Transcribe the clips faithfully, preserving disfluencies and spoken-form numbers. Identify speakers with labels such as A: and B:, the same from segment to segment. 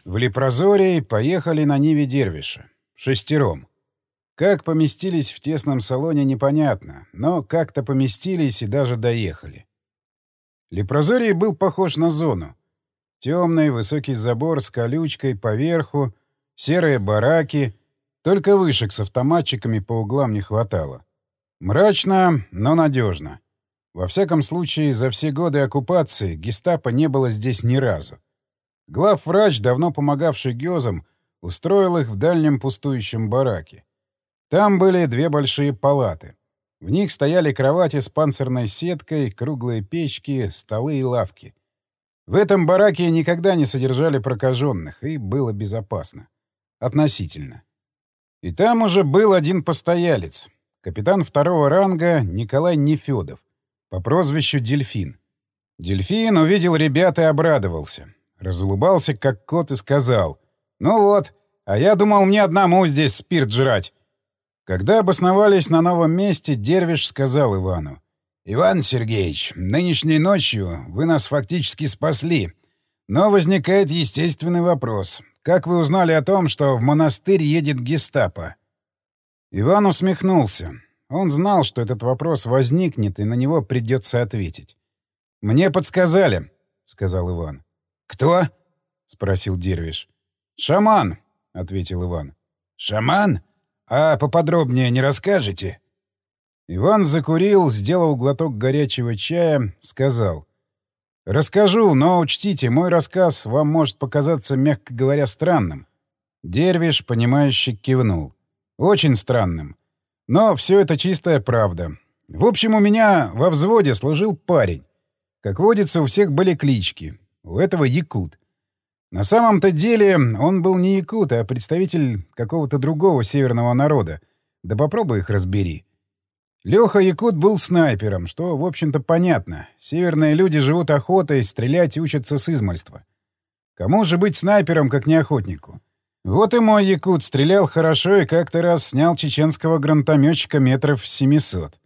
A: В Лепрозорий поехали на Ниве Дервиша. Шестером. Как поместились в тесном салоне, непонятно, но как-то поместились и даже доехали. Лепрозорий был похож на зону. Темный высокий забор с колючкой поверху, серые бараки, только вышек с автоматчиками по углам не хватало. Мрачно, но надежно. Во всяком случае, за все годы оккупации гестапо не было здесь ни разу. Главврач, давно помогавший Гёзам, устроил их в дальнем пустующем бараке. Там были две большие палаты. В них стояли кровати с панцирной сеткой, круглые печки, столы и лавки. В этом бараке никогда не содержали прокаженных, и было безопасно. Относительно. И там уже был один постоялец, капитан второго ранга Николай Нефёдов, по прозвищу Дельфин. Дельфин увидел ребят и обрадовался. Разулыбался, как кот, и сказал: «Ну вот, а я думал, мне одному здесь спирт жрать». Когда обосновались на новом месте, Дервиш сказал Ивану: «Иван Сергеевич, нынешней ночью вы нас фактически спасли. Но возникает естественный вопрос. Как вы узнали о том, что в монастырь едет гестапо?» Иван усмехнулся. Он знал, что этот вопрос возникнет, и на него придется ответить. «Мне подсказали», — сказал Иван. «Кто?» — спросил Дервиш. «Шаман», — ответил Иван. «Шаман? А поподробнее не расскажете?» Иван закурил, сделал глоток горячего чая, сказал: «Расскажу, но учтите, мой рассказ вам может показаться, мягко говоря, странным». Дервиш, понимающе кивнул. «Очень странным. Но все это чистая правда. В общем, у меня во взводе служил парень. Как водится, у всех были клички. У этого якут. На самом-то деле он был не якут, а представитель какого-то другого северного народа. Да попробуй их разбери. Лёха Якут был снайпером, что, в общем-то, понятно. Северные люди живут охотой, стрелять учатся с измальства. Кому же быть снайпером, как не охотнику? Вот и мой якут стрелял хорошо и как-то раз снял чеченского гранатомётчика метров семисот.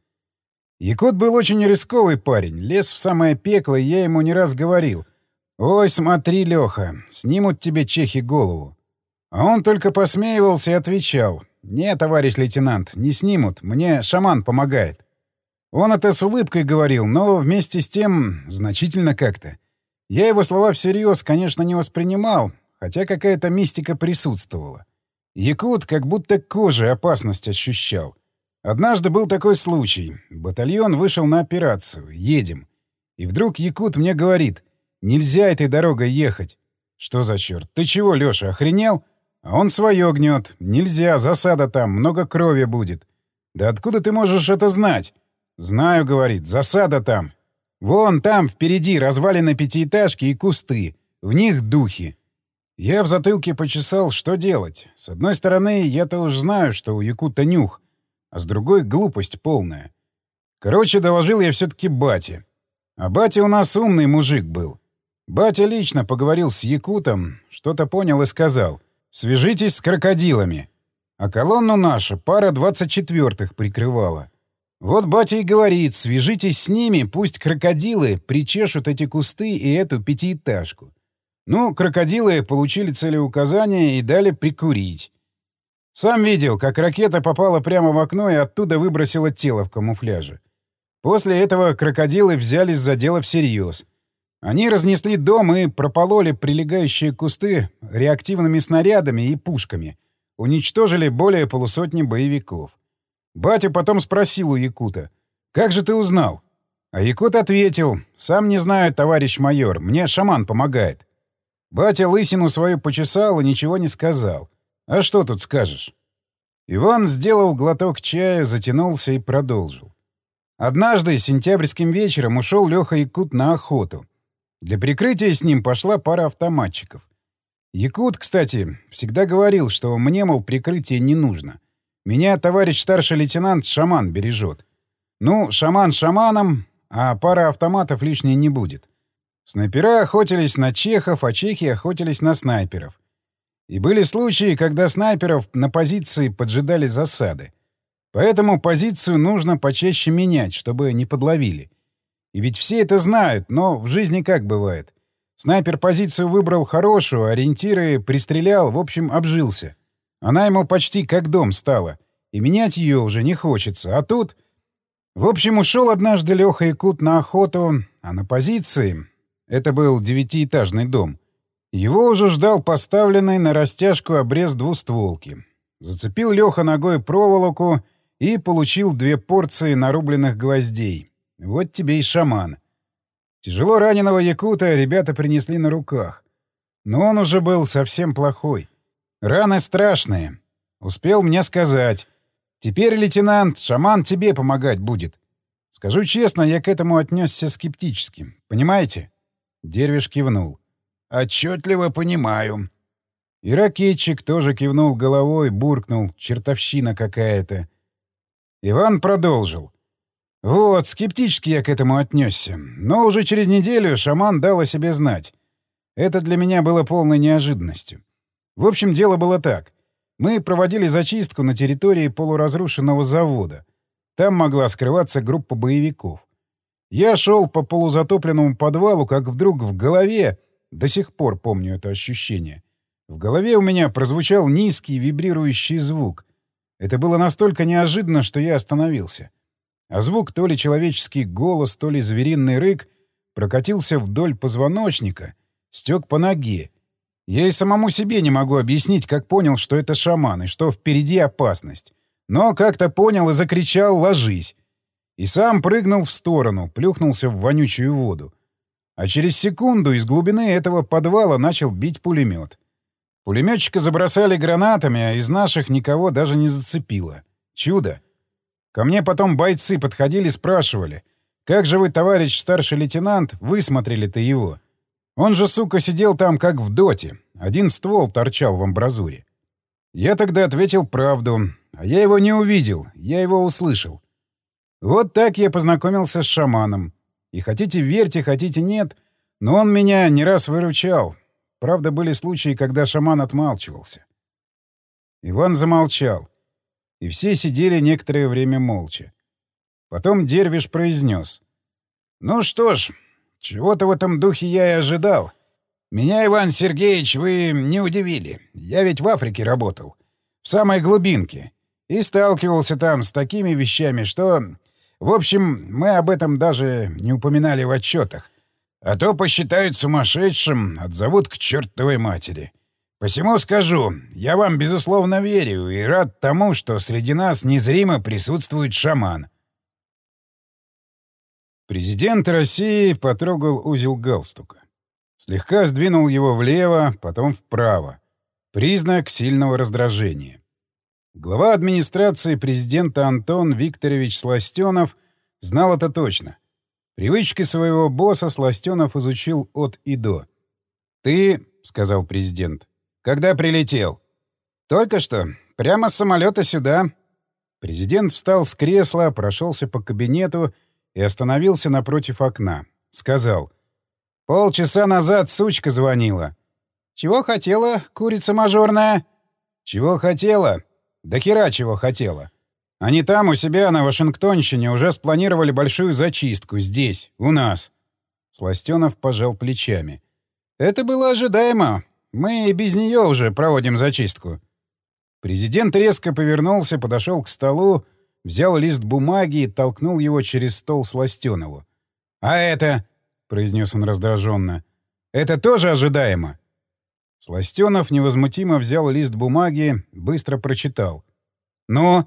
A: Якут был очень рисковый парень, лез в самое пекло, и я ему не раз говорил: «Ой, смотри, Лёха, снимут тебе чехи голову». А он только посмеивался и отвечал: «Не, товарищ лейтенант, не снимут, мне шаман помогает». Он это с улыбкой говорил, но вместе с тем значительно как-то. Я его слова всерьез, конечно, не воспринимал, хотя какая-то мистика присутствовала. Якут как будто кожей опасность ощущал. Однажды был такой случай. Батальон вышел на операцию. Едем. И вдруг Якут мне говорит: «Нельзя этой дорогой ехать». Что за черт? Ты чего, Лёша, охренел? А он свое гнет. Нельзя, засада там, много крови будет. Да откуда ты можешь это знать? Знаю, говорит, засада там. Вон там, впереди, развалины пятиэтажки и кусты. В них духи. Я в затылке почесал, что делать. С одной стороны, я-то уж знаю, что у якута нюх, а с другой — глупость полная. Короче, доложил я все-таки бате. А батя у нас умный мужик был. Батя лично поговорил с якутом, что-то понял и сказал: «Свяжитесь с крокодилами». А колонну наша пара двадцать четвёртых прикрывала. Вот батя и говорит: «Свяжитесь с ними, пусть крокодилы причешут эти кусты и эту пятиэтажку». Ну, крокодилы получили целеуказание и дали прикурить. Сам видел, как ракета попала прямо в окно и оттуда выбросила тело в камуфляже. После этого крокодилы взялись за дело всерьез. Они разнесли дом и пропололи прилегающие кусты реактивными снарядами и пушками. Уничтожили более полусотни боевиков. Батя потом спросил у якута: «Как же ты узнал?» А якут ответил: «Сам не знаю, товарищ майор, мне шаман помогает». Батя лысину свою почесал и ничего не сказал. А что тут скажешь? Иван сделал глоток чая, затянулся и продолжил. Однажды сентябрьским вечером ушел Леха Якут на охоту. Для прикрытия с ним пошла пара автоматчиков. Якут, кстати, всегда говорил, что мне, мол, прикрытие не нужно. Меня товарищ старший лейтенант шаман бережет. Ну, шаман шаманом, а пара автоматов лишней не будет. Снайпера охотились на чехов, а чехи охотились на снайперов. И были случаи, когда снайперов на позиции поджидали засады. Поэтому позицию нужно почаще менять, чтобы не подловили. И ведь все это знают, но в жизни как бывает. Снайпер позицию выбрал хорошую, ориентиры пристрелял, в общем, обжился. Она ему почти как дом стала, и менять ее уже не хочется. А тут... В общем, ушел однажды Леха Якут на охоту, а на позиции... Это был девятиэтажный дом. Его уже ждал поставленный на растяжку обрез двустволки. Зацепил Леха ногой проволоку и получил две порции нарубленных гвоздей. Вот тебе и шаман. Тяжело раненого якута ребята принесли на руках. Но он уже был совсем плохой. Раны страшные. Успел мне сказать. Теперь, лейтенант, шаман тебе помогать будет. Скажу честно, я к этому отнесся скептически. Понимаете? Дервиш кивнул. Отчетливо понимаю. И ракетчик тоже кивнул головой, буркнул. Чертовщина какая-то. Иван продолжил. Вот, скептически я к этому отнесся. Но уже через неделю шаман дал о себе знать. Это для меня было полной неожиданностью. В общем, дело было так. Мы проводили зачистку на территории полуразрушенного завода. Там могла скрываться группа боевиков. Я шел по полузатопленному подвалу, как вдруг в голове, до сих пор помню это ощущение, в голове у меня прозвучал низкий вибрирующий звук. Это было настолько неожиданно, что я остановился. А звук, то ли человеческий голос, то ли звериный рык, прокатился вдоль позвоночника, стек по ноге. Я и самому себе не могу объяснить, как понял, что это шаман и что впереди опасность. Но как-то понял и закричал «ложись!» И сам прыгнул в сторону, плюхнулся в вонючую воду. А через секунду из глубины этого подвала начал бить пулемет. Пулеметчика забросали гранатами, а из наших никого даже не зацепило. Чудо! Ко мне потом бойцы подходили, спрашивали, «Как же вы, товарищ старший лейтенант, высмотрели-то его?» Он же, сука, сидел там, как в доте. Один ствол торчал в амбразуре. Я тогда ответил правду. А я его не увидел, я его услышал. Вот так я познакомился с шаманом. И хотите верьте, хотите нет, но он меня не раз выручал. Правда, были случаи, когда шаман отмалчивался. Иван замолчал. И все сидели некоторое время молча. Потом Дервиш произнес. «Ну что ж, чего-то в этом духе я и ожидал. Меня, Иван Сергеевич, вы не удивили. Я ведь в Африке работал. В самой глубинке. И сталкивался там с такими вещами, что... В общем, мы об этом даже не упоминали в отчетах. А то посчитают сумасшедшим, отзовут к чертовой матери. Посему скажу, я вам, безусловно, верю и рад тому, что среди нас незримо присутствует шаман». Президент России потрогал узел галстука. Слегка сдвинул его влево, потом вправо. Признак сильного раздражения. Глава администрации президента Антон Викторович Сластенов знал это точно. Привычки своего босса Сластенов изучил от и до. «Ты, — сказал президент, — когда прилетел?» «Только что. Прямо с самолета сюда». Президент встал с кресла, прошелся по кабинету и остановился напротив окна. Сказал. «Полчаса назад сучка звонила». «Чего хотела, курица мажорная?» «Чего хотела? Да хера чего хотела. Они там, у себя, на Вашингтонщине, уже спланировали большую зачистку. Здесь, у нас». Сластенов пожал плечами. «Это было ожидаемо. Мы и без нее уже проводим зачистку». Президент резко повернулся, подошел к столу, взял лист бумаги и толкнул его через стол Сластенову. «А это?» — произнес он раздраженно. «Это тоже ожидаемо?» Сластенов невозмутимо взял лист бумаги, быстро прочитал. «Ну?»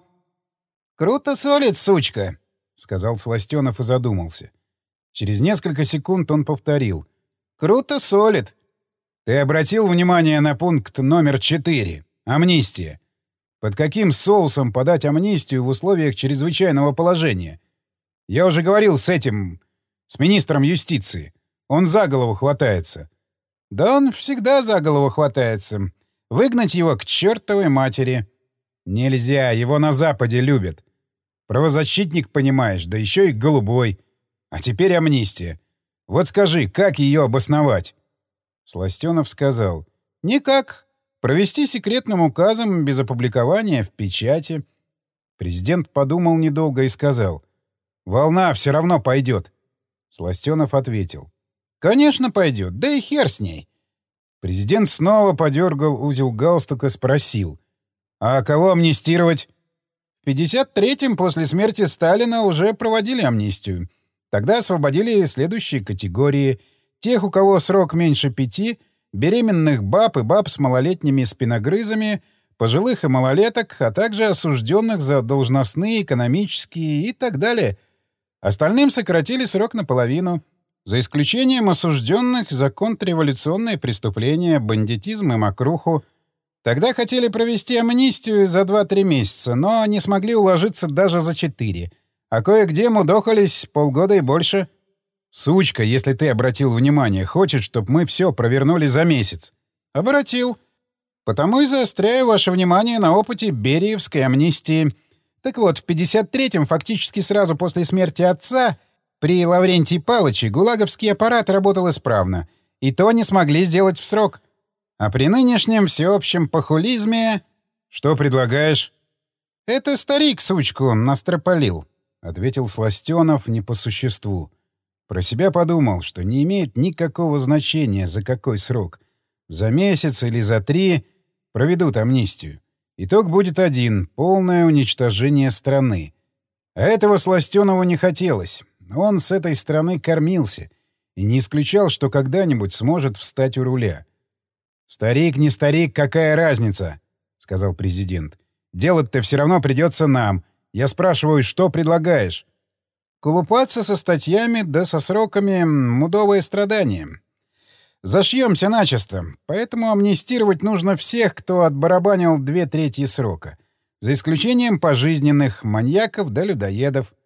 A: «Круто солит, сучка!» — сказал Сластенов и задумался. Через несколько секунд он повторил. «Круто солит!» «Ты обратил внимание на пункт номер четыре? Амнистия. Под каким соусом подать амнистию в условиях чрезвычайного положения? Я уже говорил с этим... с министром юстиции. Он за голову хватается». «Да он всегда за голову хватается. Выгнать его к чертовой матери». «Нельзя, его на Западе любят. Правозащитник, понимаешь, да еще и голубой. А теперь амнистия. Вот скажи, как ее обосновать?» Сластенов сказал. «Никак. Провести секретным указом без опубликования в печати». Президент подумал недолго и сказал. «Волна все равно пойдет». Сластенов ответил. «Конечно пойдет, да и хер с ней». Президент снова подергал узел галстука, спросил. «А кого амнистировать?» В пятьдесят третьем после смерти Сталина уже проводили амнистию. Тогда освободили следующие категории. Тех, у кого срок меньше пяти, беременных баб и баб с малолетними спиногрызами, пожилых и малолеток, а также осужденных за должностные, экономические и так далее. Остальным сократили срок наполовину. За исключением осужденных за контрреволюционные преступления, бандитизм и мокруху. Тогда хотели провести амнистию за два-три месяца, но не смогли уложиться даже за четыре. А кое-где мудохались полгода и больше. Сучка, если ты обратил внимание, хочет, чтобы мы все провернули за месяц. Обратил. Потому и заостряю ваше внимание на опыте Бериевской амнистии. Так вот, в пятьдесят третьем, фактически сразу после смерти отца, при Лаврентии Палыче гулаговский аппарат работал исправно. И то не смогли сделать в срок. А при нынешнем всеобщем похулизме... Что предлагаешь? Это старик сучку настропалил, — ответил Сластенов не по существу. Про себя подумал, что не имеет никакого значения, за какой срок. За месяц или за три проведут амнистию. Итог будет один — полное уничтожение страны. А этого Сластенову не хотелось. Он с этой страны кормился и не исключал, что когда-нибудь сможет встать у руля. «Старик, не старик, какая разница?» — сказал президент. «Делать-то все равно придется нам. Я спрашиваю, что предлагаешь?» «Колупаться со статьями да со сроками — мудовое страдание. Зашьемся начисто, поэтому амнистировать нужно всех, кто отбарабанил две трети срока, за исключением пожизненных маньяков да людоедов».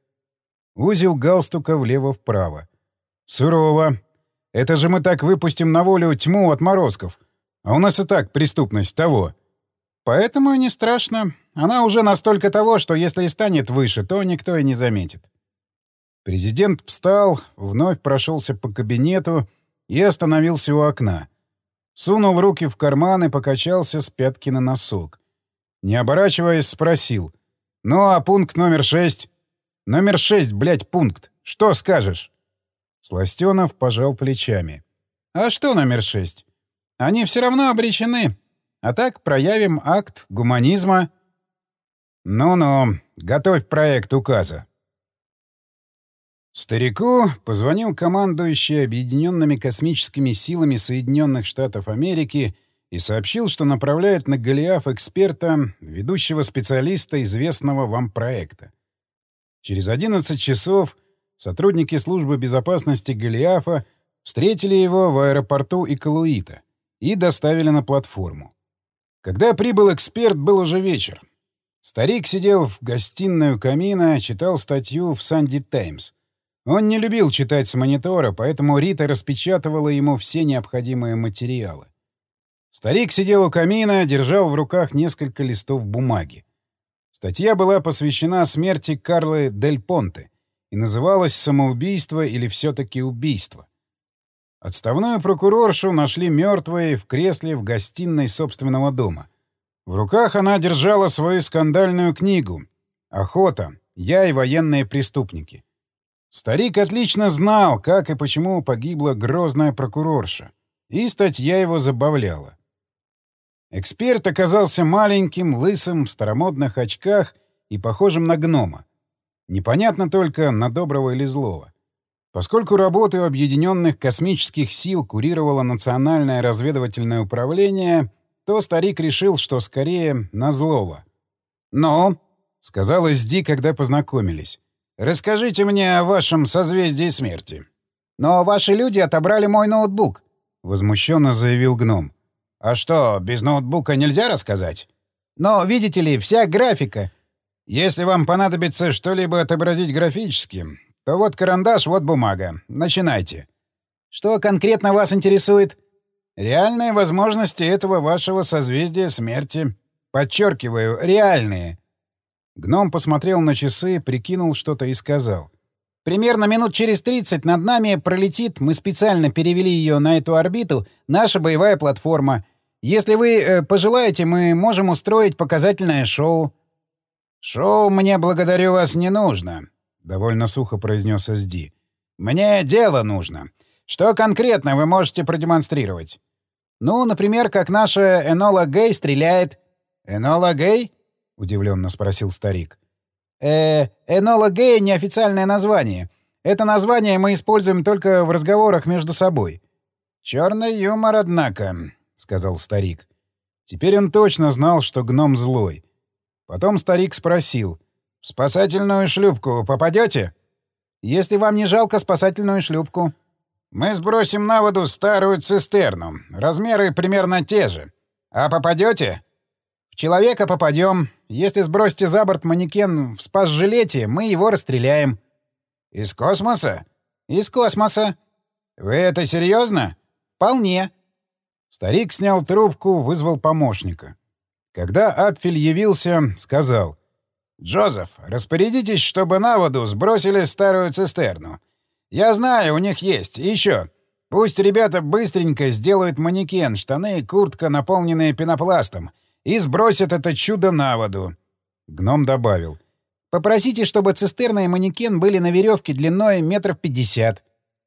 A: Узел галстука влево-вправо. «Сурово. Это же мы так выпустим на волю тьму отморозков. А у нас и так преступность того. Поэтому и не страшно. Она уже настолько того, что если и станет выше, то никто и не заметит». Президент встал, вновь прошелся по кабинету и остановился у окна. Сунул руки в карман и покачался с пятки на носок. Не оборачиваясь, спросил. «Ну, а пункт номер шесть?» «Номер шесть, блядь, пункт. Что скажешь?» Сластенов пожал плечами. «А что номер шесть? Они все равно обречены. А так проявим акт гуманизма». «Ну-ну, готовь проект указа». Старику позвонил командующий Объединенными космическими силами Соединенных Штатов Америки и сообщил, что направляет на Голиаф эксперта, ведущего специалиста известного вам проекта. Через одиннадцать часов сотрудники службы безопасности Голиафа встретили его в аэропорту Икалуита и доставили на платформу. Когда прибыл эксперт, был уже вечер. Старик сидел в гостиной у камина, читал статью в «Санди Таймс». Он не любил читать с монитора, поэтому Рита распечатывала ему все необходимые материалы. Старик сидел у камина, держал в руках несколько листов бумаги. Статья была посвящена смерти Карлы Дель Понте и называлась «Самоубийство или все-таки убийство». Отставную прокуроршу нашли мертвой в кресле в гостиной собственного дома. В руках она держала свою скандальную книгу «Охота. Я и военные преступники». Старик отлично знал, как и почему погибла грозная прокурорша, и статья его забавляла. Эксперт оказался маленьким, лысым, в старомодных очках и похожим на гнома. Непонятно только, на доброго или злого. Поскольку работу Объединенных космических сил курировало Национальное разведывательное управление, то старик решил, что скорее на злого. «Ну», — сказал Эсди, когда познакомились, — «расскажите мне о вашем созвездии смерти». «Но ваши люди отобрали мой ноутбук», — возмущенно заявил гном. «А что, без ноутбука нельзя рассказать?» «Но, видите ли, вся графика...» «Если вам понадобится что-либо отобразить графически, то вот карандаш, вот бумага. Начинайте». «Что конкретно вас интересует?» «Реальные возможности этого вашего созвездия смерти. Подчеркиваю, реальные». Гном посмотрел на часы, прикинул что-то и сказал. «Примерно минут через тридцать над нами пролетит, мы специально перевели ее на эту орбиту, наша боевая платформа. Если вы э, пожелаете, мы можем устроить показательное шоу». «Шоу мне, благодарю вас, не нужно», — довольно сухо произнес Эсди. «Мне дело нужно.
B: Что конкретно вы можете продемонстрировать? Ну, например, как наша Энола Гэй стреляет. Энола Гэй? Удивленно спросил старик. Э, Энола Гэй — неофициальное название. Это название мы используем только в разговорах между собой. Черный юмор, однако, сказал старик. Теперь он точно знал, что гном злой. Потом старик спросил: «В спасательную шлюпку попадете? Если вам не жалко спасательную шлюпку. Мы сбросим на воду старую цистерну. Размеры примерно те же. А попадете? В человека попадем. Если сбросите за борт манекен в спас-жилете, мы его расстреляем». «Из космоса?» «Из космоса». «Вы это серьезно?» «Вполне». Старик снял трубку, вызвал помощника. Когда Апфель явился, сказал: «Джозеф, распорядитесь, чтобы на воду сбросили старую цистерну. Я знаю, у них есть. И еще. Пусть ребята быстренько сделают манекен, штаны и куртка, наполненные пенопластом, и сбросят это чудо на воду». Гном добавил: «Попросите, чтобы цистерна и манекен были на веревке длиной метров пятьдесят».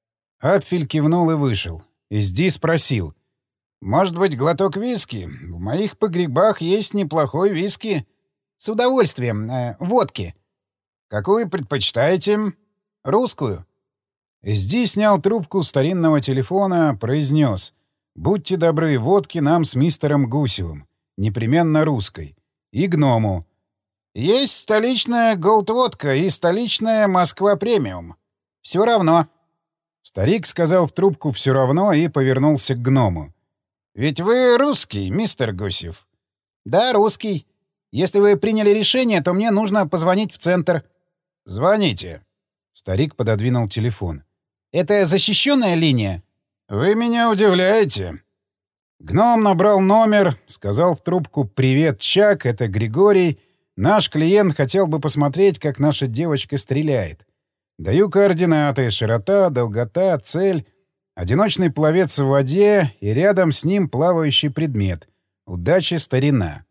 B: Апфель кивнул и вышел. Изди спросил: «Может быть, глоток виски? В моих погребах есть неплохой виски». «С удовольствием. Э, водки». «Какую предпочитаете?» «Русскую». Изди снял трубку старинного телефона, произнес: «Будьте добры, водки нам с мистером Гусевым. Непременно русской. И гному». «Есть столичная голд-водка и столичная Москва премиум». «Все равно». Старик сказал в трубку «все равно» и повернулся к гному. «Ведь вы русский, мистер Гусев?» «Да, русский. Если вы приняли решение, то мне нужно позвонить в центр». «Звоните». Старик пододвинул телефон. «Это защищенная линия?» «Вы меня удивляете». Гном набрал номер, сказал в трубку: «Привет, Чак, это Григорий. Наш клиент хотел бы посмотреть, как наша девочка стреляет. Даю координаты: широта, долгота, цель, одиночный пловец в воде и рядом с ним плавающий предмет. Удачи, старина».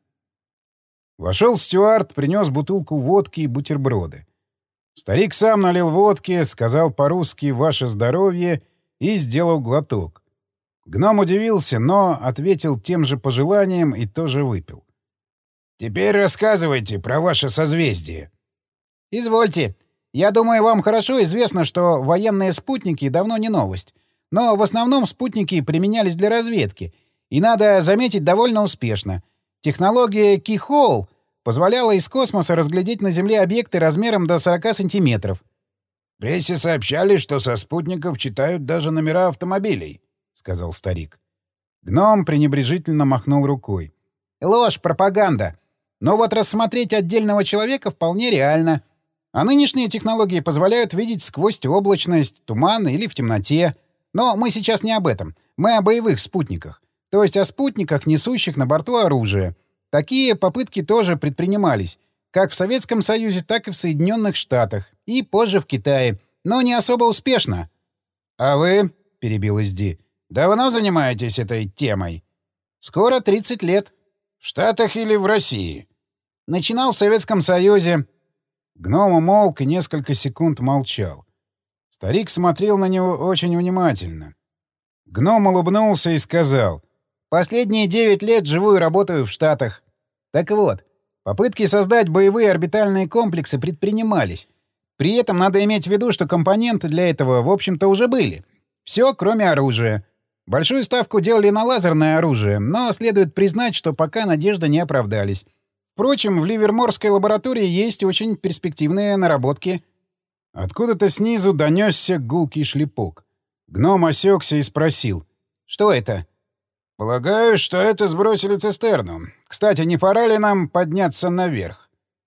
B: Вошел стюард, принес бутылку водки и бутерброды. Старик сам налил водки, сказал по-русски «Ваше здоровье» и сделал глоток. Гном удивился, но ответил тем же пожеланием и тоже выпил. «Теперь рассказывайте про ваше созвездие». «Извольте. Я думаю, вам хорошо известно, что военные спутники давно не новость. Но в основном спутники применялись для разведки. И, надо заметить, довольно успешно. Технология Keyhole позволяла из космоса разглядеть на Земле объекты размером до сорока сантиметров. «В прессе сообщали, что со спутников читают даже номера автомобилей», — сказал старик. Гном пренебрежительно махнул рукой. «Ложь, пропаганда. Но вот рассмотреть отдельного человека вполне реально. А нынешние технологии позволяют видеть сквозь облачность, туман или в темноте. Но мы сейчас не об этом. Мы о боевых спутниках. То есть о спутниках, несущих на борту оружие. Такие попытки тоже предпринимались. Как в Советском Союзе, так и в Соединенных Штатах. И позже в Китае. Но не особо успешно». «А вы, — перебил Изди, — давно занимаетесь этой темой?» «Скоро тридцать лет». «В Штатах или в России?» «Начинал в Советском Союзе». Гном умолк и несколько секунд молчал. Старик смотрел на него очень внимательно. Гном улыбнулся и сказал: «Последние девять лет живу и работаю в Штатах. Так вот, попытки создать боевые орбитальные комплексы предпринимались. При этом надо иметь в виду, что компоненты для этого, в общем-то, уже были. Все, кроме оружия. Большую ставку делали на лазерное оружие, но следует признать, что пока надежды не оправдались. Впрочем, в Ливерморской лаборатории есть очень перспективные наработки». Откуда-то снизу донесся гулкий шлепок. Гном осекся и спросил: «Что это?» «Полагаю, что это сбросили цистерну. Кстати, не пора ли нам подняться наверх?»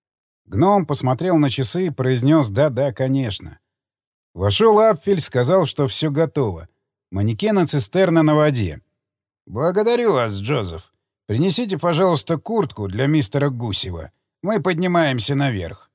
B: Гном посмотрел на часы и произнес: «Да-да, конечно». Вошел Апфель, сказал, что все готово. Манекен и цистерна на воде. «Благодарю вас, Джозеф. Принесите, пожалуйста, куртку для мистера Гусева. Мы поднимаемся наверх».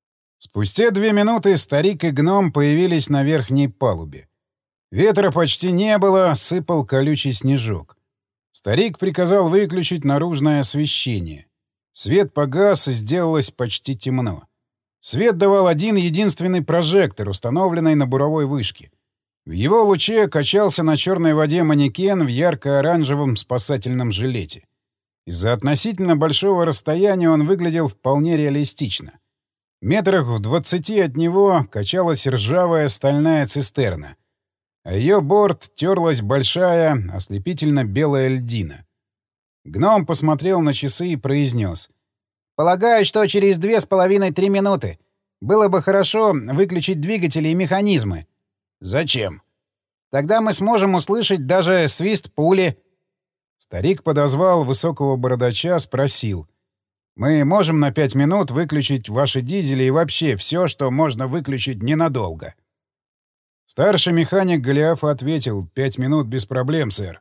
B: Спустя две минуты старик и гном появились на верхней палубе. Ветра почти не было, сыпал колючий снежок. Старик приказал выключить наружное освещение. Свет погас, и сделалось почти темно. Свет давал один единственный прожектор, установленный на буровой вышке.
A: В его луче качался на черной воде манекен в ярко-оранжевом спасательном жилете. Из-за относительно большого расстояния он выглядел вполне реалистично. Метрах в двадцати от него качалась ржавая стальная цистерна, а ее борт терлась большая, ослепительно-белая льдина. Гном посмотрел на часы и произнес:
B: «Полагаю, что через две с половиной-три минуты. Было бы хорошо выключить двигатели и механизмы».
A: «Зачем?»
B: «Тогда мы сможем услышать даже свист пули».
A: Старик подозвал высокого бородача, спросил: «Мы можем на пять минут выключить ваши дизели и вообще все, что можно выключить ненадолго?» Старший механик Голиафа ответил: «Пять минут без проблем, сэр».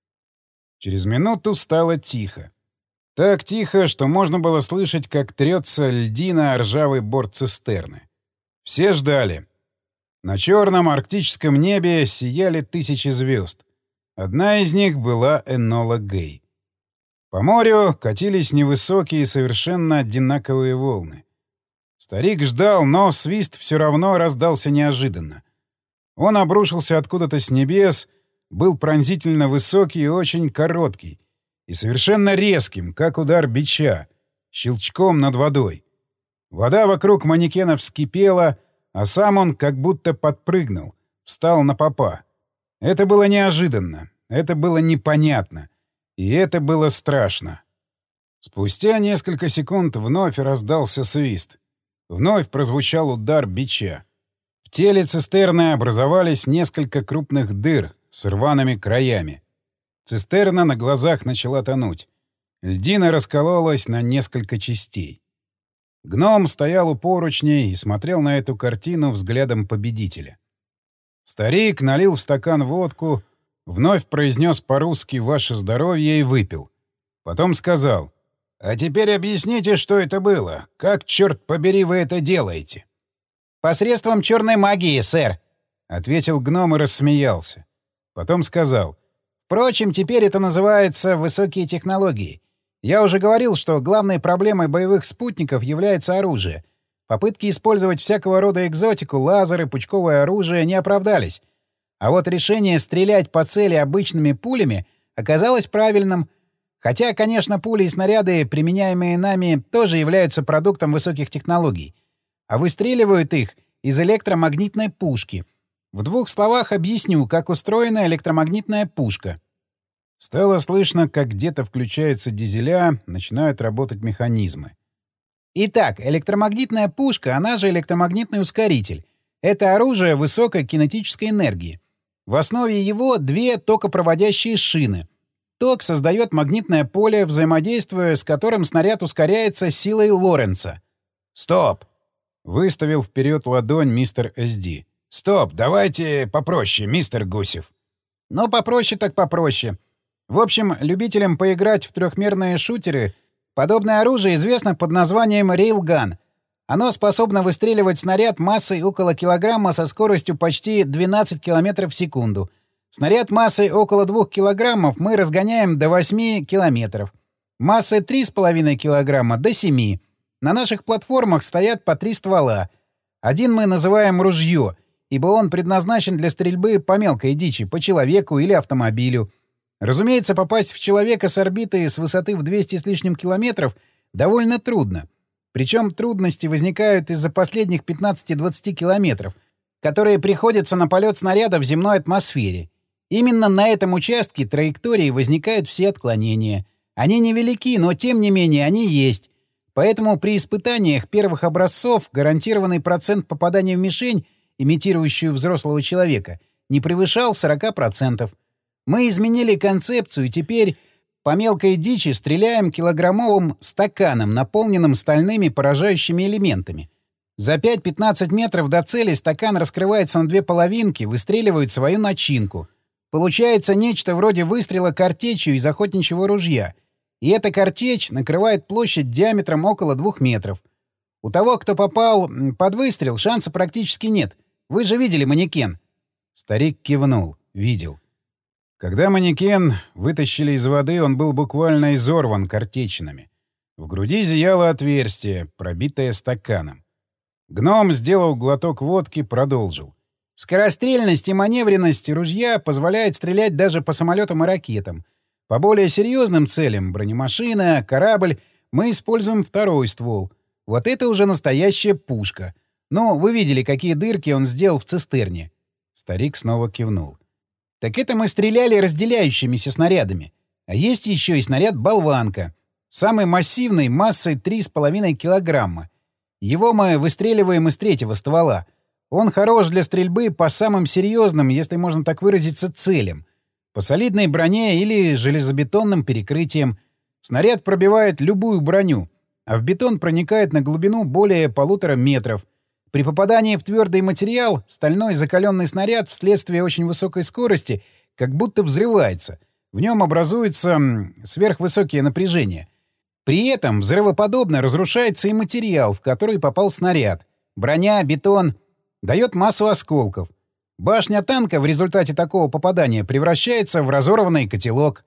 A: Через минуту стало тихо. Так тихо, что можно было слышать, как трется льдина о ржавый борт цистерны. Все ждали. На черном арктическом небе сияли тысячи звезд. Одна из них была Энола Гей. По морю катились невысокие, совершенно одинаковые волны. Старик ждал, но свист все равно раздался неожиданно. Он обрушился откуда-то с небес, был пронзительно высокий и очень короткий, и совершенно резким, как удар бича, щелчком над водой. Вода вокруг манекена вскипела, а сам он как будто подпрыгнул, встал на попа. Это было неожиданно, это было непонятно, и это было страшно. Спустя несколько секунд вновь раздался свист. Вновь прозвучал удар бича. В теле цистерны образовались несколько крупных дыр с рваными краями. Цистерна на глазах начала тонуть. Льдина раскололась на несколько частей. Гном стоял у поручней и смотрел на эту картину взглядом победителя. Старик налил в стакан водку, вновь произнес по-русски «Ваше здоровье» и выпил. Потом сказал: «А теперь объясните, что это было. Как, черт побери, вы это делаете?»
B: «Посредством черной магии, сэр», — ответил гном и рассмеялся.
A: Потом сказал:
B: «Впрочем, теперь это называется высокие технологии. Я уже говорил, что главной проблемой боевых спутников является оружие. Попытки использовать всякого рода экзотику, лазеры, пучковое оружие не оправдались. А вот решение стрелять по цели обычными пулями оказалось правильным. Хотя, конечно, пули и снаряды, применяемые нами, тоже являются продуктом высоких технологий. А выстреливают их из электромагнитной пушки. В двух словах объясню, как устроена электромагнитная пушка».
A: Стало слышно, как где-то включаются дизеля, начинают работать механизмы.
B: Итак, электромагнитная пушка, она же электромагнитный ускоритель. Это оружие высокой кинетической энергии. В основе его две токопроводящие шины. Ток создает магнитное поле, взаимодействуя с которым снаряд ускоряется силой Лоренца.
A: «Стоп!» — выставил вперед ладонь мистер эс ди. «Стоп! Давайте попроще, мистер Гусев».
B: «Ну, попроще так попроще. В общем, любителям поиграть в трехмерные шутеры подобное оружие известно под названием рейлган. Оно способно выстреливать снаряд массой около килограмма со скоростью почти двенадцать километров в секунду. Снаряд массой около двух килограммов мы разгоняем до восьми километров. Массой три с половиной килограмма до семи. На наших платформах стоят по три ствола. Один мы называем ружье, ибо он предназначен для стрельбы по мелкой дичи, по человеку или автомобилю. Разумеется, попасть в человека с орбиты с высоты в двести с лишним километров довольно трудно. Причем трудности возникают из-за последних пятнадцати-двадцати километров, которые приходятся на полет снаряда в земной атмосфере. Именно на этом участке траектории возникают все отклонения. Они невелики, но тем не менее они есть. Поэтому при испытаниях первых образцов гарантированный процент попадания в мишень, имитирующую взрослого человека, не превышал сорок процентов. Мы изменили концепцию и теперь по мелкой дичи стреляем килограммовым стаканом, наполненным стальными поражающими элементами. За пять-пятнадцать метров до цели стакан раскрывается на две половинки, выстреливают свою начинку. Получается нечто вроде выстрела картечью из охотничьего ружья. И эта картечь накрывает площадь диаметром около двух метров. У того, кто попал под выстрел, шанса практически нет. Вы же видели манекен?
A: Старик кивнул. Видел. Когда манекен вытащили из воды, он был буквально изорван картечинами. В груди зияло отверстие, пробитое стаканом. Гном, сделал глоток водки, продолжил.
B: Скорострельность и маневренность ружья позволяет стрелять даже по самолетам и ракетам. По более серьезным целям — бронемашина, корабль — мы используем второй ствол. Вот это уже настоящая пушка. Ну, вы видели, какие дырки он сделал в цистерне. Старик снова кивнул. Так это мы стреляли разделяющимися снарядами. А есть еще и снаряд «Болванка». Самый массивный, массой три с половиной килограмма. Его мы выстреливаем из третьего ствола. Он хорош для стрельбы по самым серьезным, если можно так выразиться, целям. По солидной броне или железобетонным перекрытиям. Снаряд пробивает любую броню, а в бетон проникает на глубину более полутора метров. При попадании в твердый материал стальной закаленный снаряд вследствие очень высокой скорости как будто взрывается. В нем образуется м, сверхвысокие напряжения. При этом взрывоподобно разрушается и материал, в который попал снаряд. Броня, бетон... дает массу осколков. Башня танка в результате такого попадания превращается в разорванный котелок.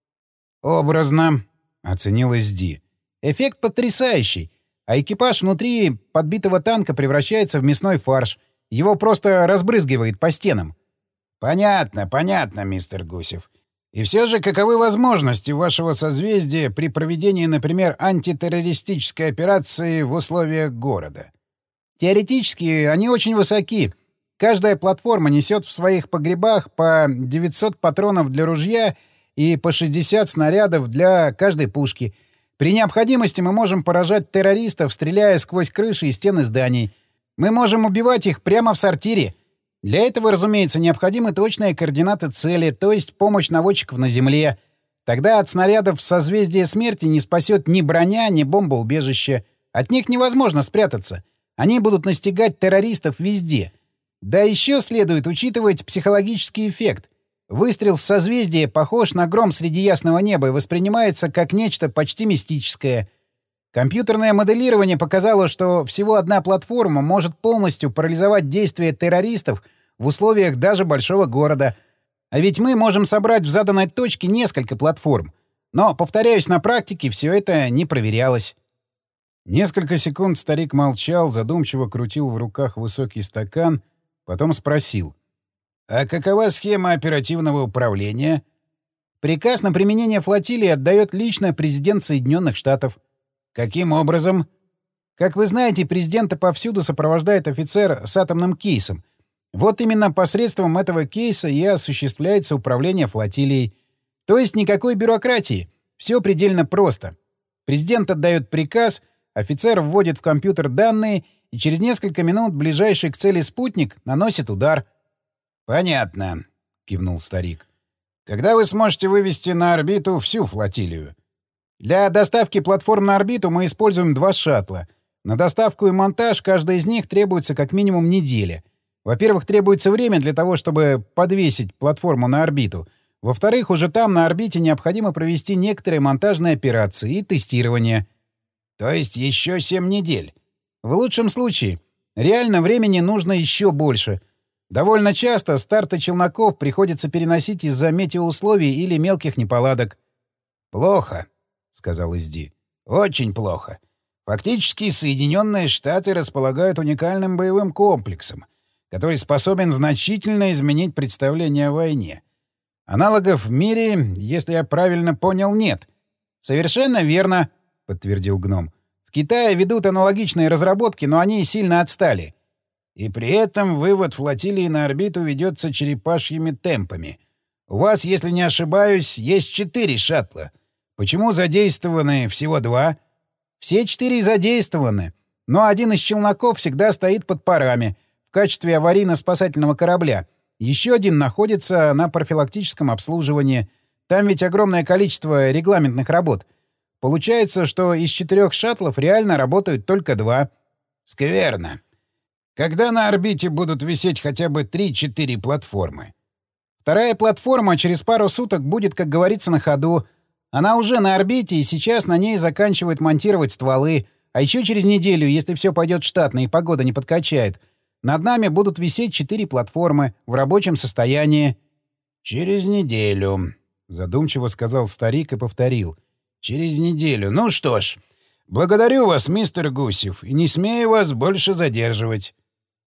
B: «Образно», — оценил эс ди. «Эффект потрясающий, а экипаж внутри подбитого танка превращается в мясной фарш. Его просто разбрызгивает по стенам». «Понятно, понятно, мистер Гусев. И все же каковы возможности вашего созвездия при проведении, например, антитеррористической операции в условиях города?» Теоретически они очень высоки. Каждая платформа несет в своих погребах по девятьсот патронов для ружья и по шестьдесят снарядов для каждой пушки. При необходимости мы можем поражать террористов, стреляя сквозь крыши и стены зданий. Мы можем убивать их прямо в сортире. Для этого, разумеется, необходимы точные координаты цели, то есть помощь наводчиков на земле. Тогда от снарядов созвездия смерти не спасет ни броня, ни бомбоубежище. От них невозможно спрятаться. Они будут настигать террористов везде. Да еще следует учитывать психологический эффект. Выстрел с созвездия похож на гром среди ясного неба и воспринимается как нечто почти мистическое. Компьютерное моделирование показало, что всего одна платформа может полностью парализовать действия террористов в условиях даже большого города. А ведь мы можем собрать в заданной точке несколько платформ. Но, повторяюсь, на практике все это не проверялось. Несколько секунд старик молчал, задумчиво крутил в руках высокий стакан, потом спросил. «А какова схема оперативного управления?» «Приказ на применение флотилии отдает лично президент Соединенных Штатов». «Каким образом?» «Как вы знаете, президента повсюду сопровождает офицер с атомным кейсом. Вот именно посредством этого кейса и осуществляется управление флотилией. То есть никакой бюрократии. Все предельно просто. Президент отдает приказ, офицер вводит в компьютер данные, и через несколько минут ближайший к цели спутник наносит удар». «Понятно», — кивнул старик. «Когда вы сможете вывести на орбиту всю флотилию?» «Для доставки платформ на орбиту мы используем два шаттла. На доставку и монтаж каждый из них требуется как минимум неделя. Во-первых, требуется время для того, чтобы подвесить платформу на орбиту. Во-вторых, уже там, на орбите, необходимо провести некоторые монтажные операции и тестирование». «То есть еще семь недель?» «В лучшем случае. Реально времени нужно еще больше. Довольно часто старты челноков приходится переносить из-за метеоусловий или мелких неполадок». «Плохо», — сказал эс ди. «Очень плохо. Фактически Соединенные Штаты располагают уникальным боевым комплексом, который способен значительно изменить представление о войне. Аналогов в мире, если я правильно понял, нет». «Совершенно верно», — подтвердил гном. «В Китае ведут аналогичные разработки, но они сильно отстали». «И при этом вывод флотилии на орбиту ведется черепашьими темпами. У вас, если не ошибаюсь, есть четыре шаттла. Почему задействованы всего два?» «Все четыре задействованы, но один из челноков всегда стоит под парами в качестве аварийно-спасательного корабля. Еще один находится на профилактическом обслуживании. Там ведь огромное количество регламентных работ. Получается, что из четырех шаттлов реально работают только два». «Скверно. Когда на орбите будут висеть хотя бы три-четыре платформы?» «Вторая платформа через пару суток будет, как говорится, на ходу. Она уже на орбите, и сейчас на ней заканчивают монтировать стволы. А еще через неделю, если все пойдет штатно и погода не подкачает, над нами будут висеть четыре платформы в рабочем состоянии». «Через неделю», — задумчиво сказал старик и повторил. «Через неделю. Ну что ж, благодарю вас, мистер Гусев, и не смею вас больше задерживать».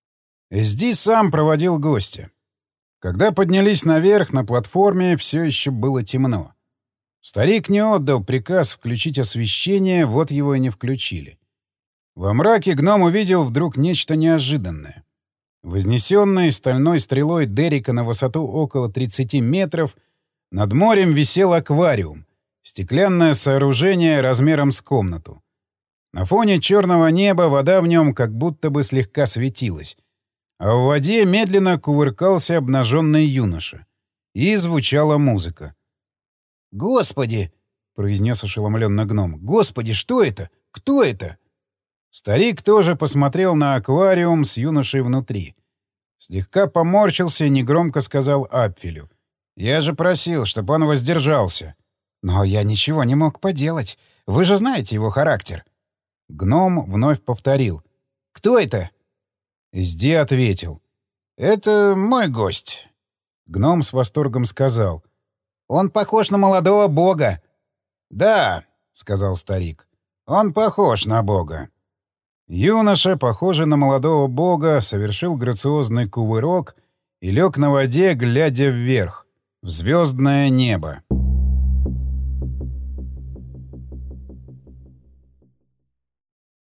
A: Эсди сам проводил гостя. Когда поднялись наверх, на платформе все еще было темно. Старик не отдал приказ включить освещение, вот его и не включили. Во мраке гном увидел вдруг нечто неожиданное. Вознесенный стальной стрелой Дерека на высоту около тридцати метров, над морем висел аквариум, стеклянное сооружение размером с комнату. На фоне черного неба вода в нем как будто бы слегка светилась, а в воде медленно кувыркался обнаженный юноша. И звучала музыка.
B: «Господи!» — произнес ошеломленно гном. «Господи, что это? Кто это?»
A: Старик тоже посмотрел на аквариум с юношей внутри. Слегка поморщился и негромко сказал Апфелю: «Я же просил, чтобы он воздержался».
B: «Но я ничего не мог поделать. Вы же знаете его характер».
A: Гном вновь повторил:
B: «Кто это?»
A: Эсди ответил:
B: «Это мой гость».
A: Гном с восторгом сказал:
B: «Он похож на молодого бога».
A: «Да», — сказал старик, — «он похож на бога». Юноша, похожий на молодого бога, совершил грациозный кувырок и лег на воде, глядя вверх, в звездное небо.